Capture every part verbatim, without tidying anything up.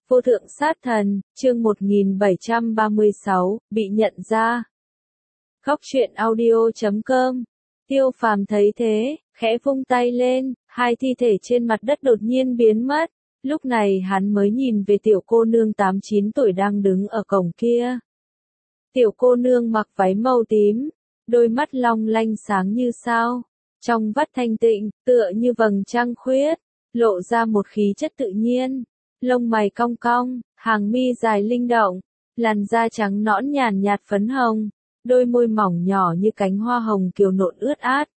Vô thượng sát thần, chương một nghìn bảy trăm ba mươi sáu, bị nhận ra. Khóc chuyện audio chấm com. Tiêu Phàm thấy thế, khẽ vung tay lên, hai thi thể trên mặt đất đột nhiên biến mất. Lúc này hắn mới nhìn về tiểu cô nương tám chín tuổi đang đứng ở cổng kia. Tiểu cô nương mặc váy màu tím, đôi mắt long lanh sáng như sao, trong vắt thanh tịnh, tựa như vầng trăng khuyết, lộ ra một khí chất tự nhiên. Lông mày cong cong, hàng mi dài linh động, làn da trắng nõn nhàn nhạt phấn hồng, đôi môi mỏng nhỏ như cánh hoa hồng kiều nộn ướt át.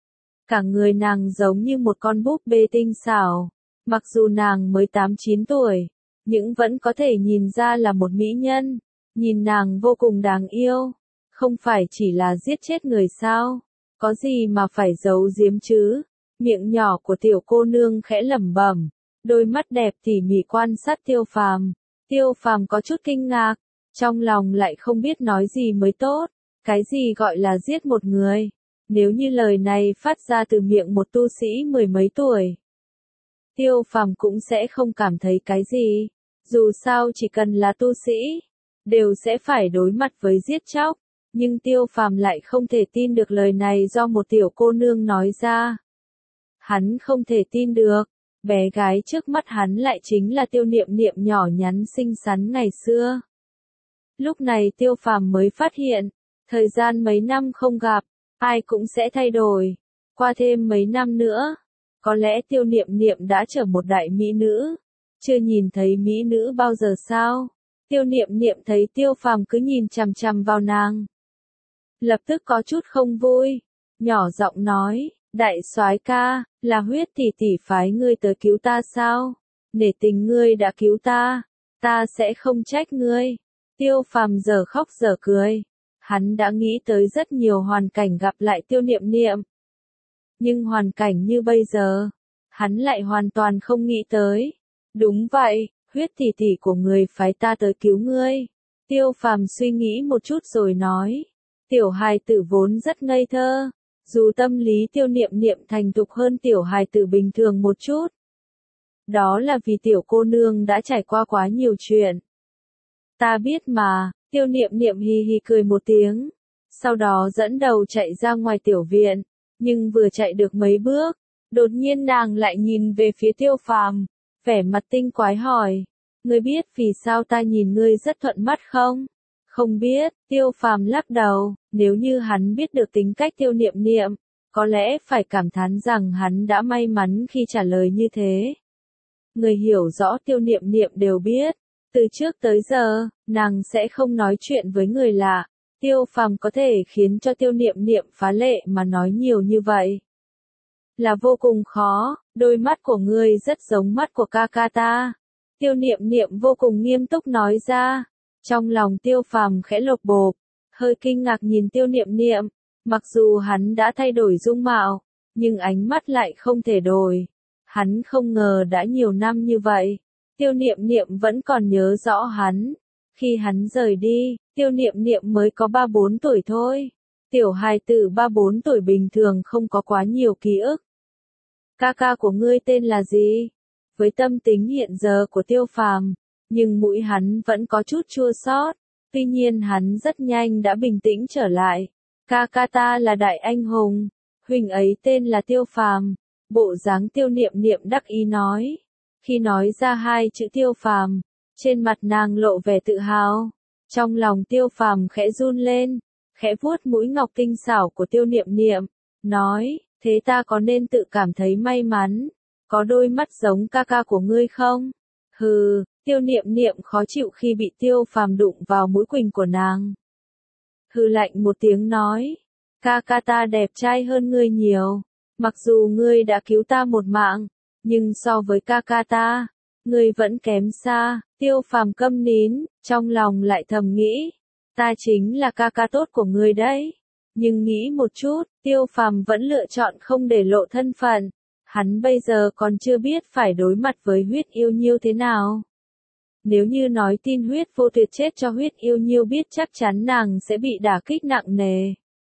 Cả người nàng giống như một con búp bê tinh xảo, mặc dù nàng mới tám chín tuổi, nhưng vẫn có thể nhìn ra là một mỹ nhân, nhìn nàng vô cùng đáng yêu, không phải chỉ là giết chết người sao, có gì mà phải giấu giếm chứ, miệng nhỏ của tiểu cô nương khẽ lẩm bẩm. Đôi mắt đẹp tỉ mỉ quan sát Tiêu Phàm, Tiêu Phàm có chút kinh ngạc, trong lòng lại không biết nói gì mới tốt, cái gì gọi là giết một người, nếu như lời này phát ra từ miệng một tu sĩ mười mấy tuổi. Tiêu Phàm cũng sẽ không cảm thấy cái gì, dù sao chỉ cần là tu sĩ, đều sẽ phải đối mặt với giết chóc, nhưng Tiêu Phàm lại không thể tin được lời này do một tiểu cô nương nói ra. Hắn không thể tin được. Bé gái trước mắt hắn lại chính là Tiêu Niệm Niệm nhỏ nhắn xinh xắn ngày xưa. Lúc này Tiêu Phàm mới phát hiện, thời gian mấy năm không gặp, ai cũng sẽ thay đổi. Qua thêm mấy năm nữa, có lẽ Tiêu Niệm Niệm đã trở một đại mỹ nữ. Chưa nhìn thấy mỹ nữ bao giờ sao? Tiêu Niệm Niệm thấy Tiêu Phàm cứ nhìn chằm chằm vào nàng, lập tức có chút không vui, nhỏ giọng nói. Đại soái ca, là Huyết tỷ tỷ phái ngươi tới cứu ta sao? Nể tình ngươi đã cứu ta, ta sẽ không trách ngươi. Tiêu Phàm giờ khóc giờ cười, hắn đã nghĩ tới rất nhiều hoàn cảnh gặp lại Tiêu Niệm Niệm. Nhưng hoàn cảnh như bây giờ, hắn lại hoàn toàn không nghĩ tới. Đúng vậy, Huyết tỷ tỷ của ngươi phái ta tới cứu ngươi. Tiêu Phàm suy nghĩ một chút rồi nói, tiểu hài tử vốn rất ngây thơ. Dù tâm lý Tiêu Niệm Niệm thành thục hơn tiểu hài tử bình thường một chút. Đó là vì tiểu cô nương đã trải qua quá nhiều chuyện. Ta biết mà, Tiêu Niệm Niệm hì hì cười một tiếng. Sau đó dẫn đầu chạy ra ngoài tiểu viện. Nhưng vừa chạy được mấy bước, đột nhiên nàng lại nhìn về phía Tiêu Phàm, vẻ mặt tinh quái hỏi. Ngươi biết vì sao ta nhìn ngươi rất thuận mắt không? Không biết, Tiêu Phàm lắc đầu, nếu như hắn biết được tính cách Tiêu Niệm Niệm, có lẽ phải cảm thán rằng hắn đã may mắn khi trả lời như thế. Người hiểu rõ Tiêu Niệm Niệm đều biết, từ trước tới giờ, nàng sẽ không nói chuyện với người lạ. Tiêu Phàm có thể khiến cho Tiêu Niệm Niệm phá lệ mà nói nhiều như vậy, là vô cùng khó. Đôi mắt của ngươi rất giống mắt của ca ca ta. Tiêu Niệm Niệm vô cùng nghiêm túc nói ra. Trong lòng Tiêu Phàm khẽ lột bột, hơi kinh ngạc nhìn Tiêu Niệm Niệm, mặc dù hắn đã thay đổi dung mạo, nhưng ánh mắt lại không thể đổi. Hắn không ngờ đã nhiều năm như vậy, Tiêu Niệm Niệm vẫn còn nhớ rõ hắn. Khi hắn rời đi, Tiêu Niệm Niệm mới có ba bốn tuổi thôi. Tiểu hài tử ba bốn tuổi bình thường không có quá nhiều ký ức. Ca ca của ngươi tên là gì? Với tâm tính hiện giờ của Tiêu Phàm, nhưng mũi hắn vẫn có chút chua xót. Tuy nhiên hắn rất nhanh đã bình tĩnh trở lại. Ca ca ta là đại anh hùng, huynh ấy tên là Tiêu Phàm. Bộ dáng Tiêu Niệm Niệm đắc ý nói. Khi nói ra hai chữ Tiêu Phàm, trên mặt nàng lộ vẻ tự hào. Trong lòng Tiêu Phàm khẽ run lên, khẽ vuốt mũi ngọc tinh xảo của Tiêu Niệm Niệm, nói, thế ta có nên tự cảm thấy may mắn, có đôi mắt giống ca ca của ngươi không? Hừ. Tiêu Niệm Niệm khó chịu khi bị Tiêu Phàm đụng vào mũi quỳnh của nàng. Hừ lạnh một tiếng nói, ca ca ta đẹp trai hơn ngươi nhiều, mặc dù ngươi đã cứu ta một mạng, nhưng so với ca ca ta, ngươi vẫn kém xa. Tiêu Phàm câm nín, trong lòng lại thầm nghĩ, ta chính là ca ca tốt của ngươi đấy. Nhưng nghĩ một chút, Tiêu Phàm vẫn lựa chọn không để lộ thân phận, hắn bây giờ còn chưa biết phải đối mặt với Huyết Yêu Nhiêu thế nào. Nếu như nói tin Huyết Vô Tuyệt chết cho Huyết Yêu Nhiêu biết chắc chắn nàng sẽ bị đả kích nặng nề.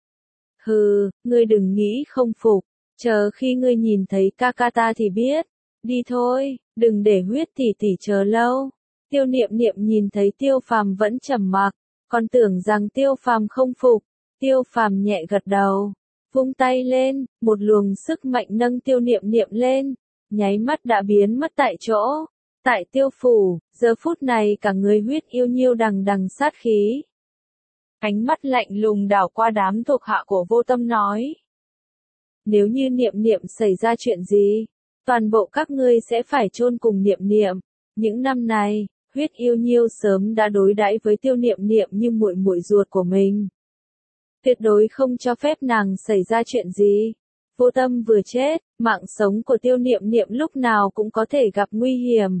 Hừ, ngươi đừng nghĩ không phục, chờ khi ngươi nhìn thấy ca ca ta thì biết. Đi thôi, đừng để Huyết tỷ tỷ chờ lâu. Tiêu Niệm Niệm nhìn thấy Tiêu Phàm vẫn trầm mặc, còn tưởng rằng Tiêu Phàm không phục. Tiêu Phàm nhẹ gật đầu, vung tay lên, một luồng sức mạnh nâng Tiêu Niệm Niệm lên, nháy mắt đã biến mất tại chỗ. Tại Tiêu phủ, giờ phút này cả người huyết yêu nhiêu đằng đằng sát khí. Ánh mắt lạnh lùng đảo qua đám thuộc hạ của Vô Tâm nói. Nếu như Niệm Niệm xảy ra chuyện gì, toàn bộ các ngươi sẽ phải chôn cùng Niệm Niệm. Những năm này, huyết yêu nhiêu sớm đã đối đãi với Tiêu Niệm Niệm như muội muội ruột của mình. Tuyệt đối không cho phép nàng xảy ra chuyện gì. Vô Tâm vừa chết, mạng sống của Tiêu Niệm Niệm lúc nào cũng có thể gặp nguy hiểm.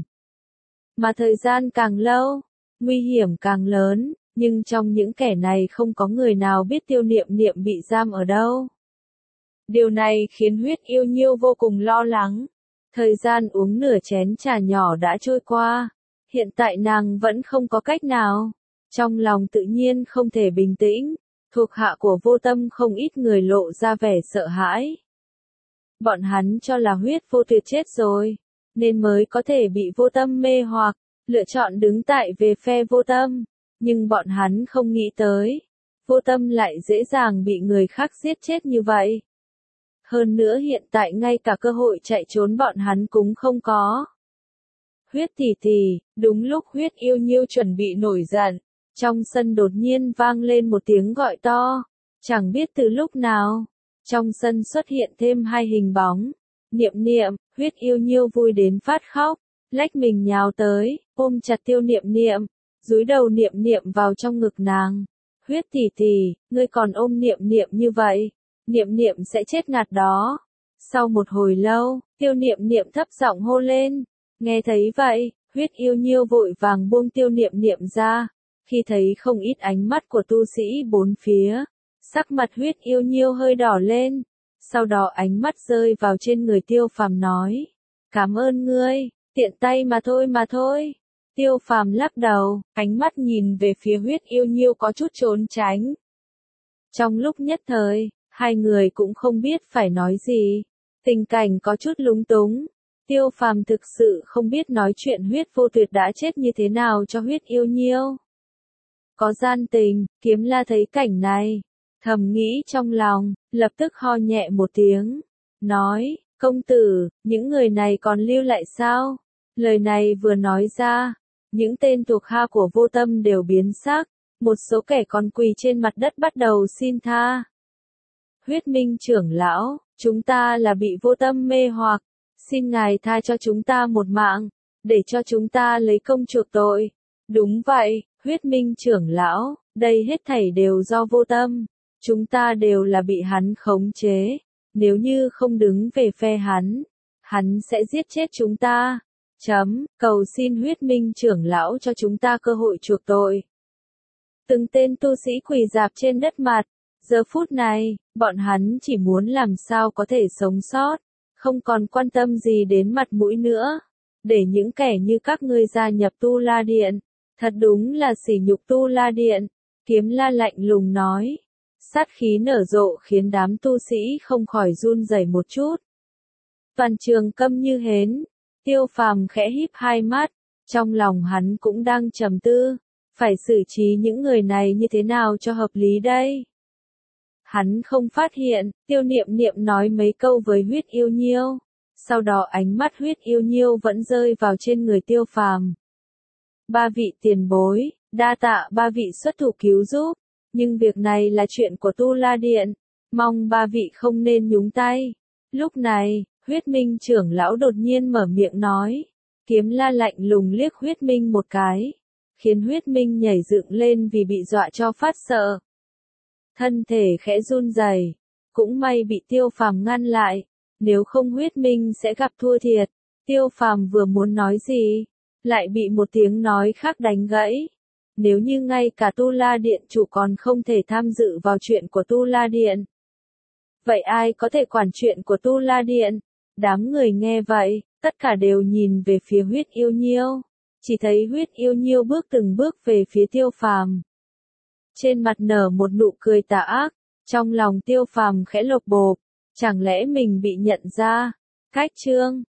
Mà thời gian càng lâu, nguy hiểm càng lớn, nhưng trong những kẻ này không có người nào biết Tiêu Niệm Niệm bị giam ở đâu. Điều này khiến huyết yêu nhiêu vô cùng lo lắng. Thời gian uống nửa chén trà nhỏ đã trôi qua, hiện tại nàng vẫn không có cách nào. Trong lòng tự nhiên không thể bình tĩnh, thuộc hạ của Vô Tâm không ít người lộ ra vẻ sợ hãi. Bọn hắn cho là huyết vô tuyệt chết rồi, nên mới có thể bị Vô Tâm mê hoặc, lựa chọn đứng tại về phe Vô Tâm. Nhưng bọn hắn không nghĩ tới, Vô Tâm lại dễ dàng bị người khác giết chết như vậy. Hơn nữa hiện tại ngay cả cơ hội chạy trốn bọn hắn cũng không có. Huyết tỷ tỷ, đúng lúc huyết yêu nhiêu chuẩn bị nổi giận, trong sân đột nhiên vang lên một tiếng gọi to. Chẳng biết từ lúc nào, trong sân xuất hiện thêm hai hình bóng. Niệm Niệm, huyết yêu nhiêu vui đến phát khóc, lách mình nhào tới, ôm chặt Tiêu Niệm Niệm, dúi đầu Niệm Niệm vào trong ngực nàng. Huyết tỷ tỷ, ngươi còn ôm Niệm Niệm như vậy, Niệm Niệm sẽ chết ngạt đó. Sau một hồi lâu, Tiêu Niệm Niệm thấp giọng hô lên. Nghe thấy vậy, huyết yêu nhiêu vội vàng buông Tiêu Niệm Niệm ra. Khi thấy không ít ánh mắt của tu sĩ bốn phía, sắc mặt huyết yêu nhiêu hơi đỏ lên. Sau đó ánh mắt rơi vào trên người Tiêu Phàm nói. Cảm ơn ngươi, tiện tay mà thôi mà thôi. Tiêu Phàm lắc đầu, ánh mắt nhìn về phía huyết yêu nhiêu có chút trốn tránh. Trong lúc nhất thời, hai người cũng không biết phải nói gì. Tình cảnh có chút lúng túng. Tiêu Phàm thực sự không biết nói chuyện huyết vô tuyệt đã chết như thế nào cho huyết yêu nhiêu. Có gian tình, Kiếm La thấy cảnh này, thầm nghĩ trong lòng, lập tức ho nhẹ một tiếng. Nói, công tử, những người này còn lưu lại sao? Lời này vừa nói ra, những tên thuộc hạ của Vô Tâm đều biến sắc. Một số kẻ còn quỳ trên mặt đất bắt đầu xin tha. Huyết Minh trưởng lão, chúng ta là bị Vô Tâm mê hoặc, xin ngài tha cho chúng ta một mạng, để cho chúng ta lấy công chuộc tội. Đúng vậy, Huyết Minh trưởng lão, đây hết thảy đều do Vô Tâm, chúng ta đều là bị hắn khống chế, nếu như không đứng về phe hắn, hắn sẽ giết chết chúng ta. Chấm, cầu xin Huyết Minh trưởng lão cho chúng ta cơ hội chuộc tội. Từng tên tu sĩ quỳ rạp trên đất mặt. Giờ phút này, bọn hắn chỉ muốn làm sao có thể sống sót, không còn quan tâm gì đến mặt mũi nữa. Để những kẻ như các ngươi gia nhập Tu La Điện, thật đúng là sỉ nhục Tu La Điện. Kiếm La lạnh lùng nói. Sát khí nở rộ khiến đám tu sĩ không khỏi run rẩy một chút. Toàn trường câm như hến. Tiêu Phàm khẽ híp hai mắt, trong lòng hắn cũng đang trầm tư, phải xử trí những người này như thế nào cho hợp lý đây. Hắn không phát hiện, Tiêu Niệm Niệm nói mấy câu với huyết yêu nhiêu. Sau đó ánh mắt huyết yêu nhiêu vẫn rơi vào trên người Tiêu Phàm. Ba vị tiền bối, đa tạ ba vị xuất thủ cứu giúp, nhưng việc này là chuyện của Tu La Điện, mong ba vị không nên nhúng tay. Lúc này, Huyết Minh trưởng lão đột nhiên mở miệng nói. Kiếm La lạnh lùng liếc Huyết Minh một cái, khiến Huyết Minh nhảy dựng lên vì bị dọa cho phát sợ. Thân thể khẽ run rẩy, cũng may bị Tiêu Phàm ngăn lại, nếu không Huyết Minh sẽ gặp thua thiệt. Tiêu Phàm vừa muốn nói gì, lại bị một tiếng nói khác đánh gãy. Nếu như ngay cả Tu La Điện chủ còn không thể tham dự vào chuyện của Tu La Điện, vậy ai có thể quản chuyện của Tu La Điện? Đám người nghe vậy, tất cả đều nhìn về phía huyết yêu nhiêu. Chỉ thấy huyết yêu nhiêu bước từng bước về phía Tiêu Phàm. Trên mặt nở một nụ cười tà ác, trong lòng Tiêu Phàm khẽ lột bột, chẳng lẽ mình bị nhận ra? Cách chương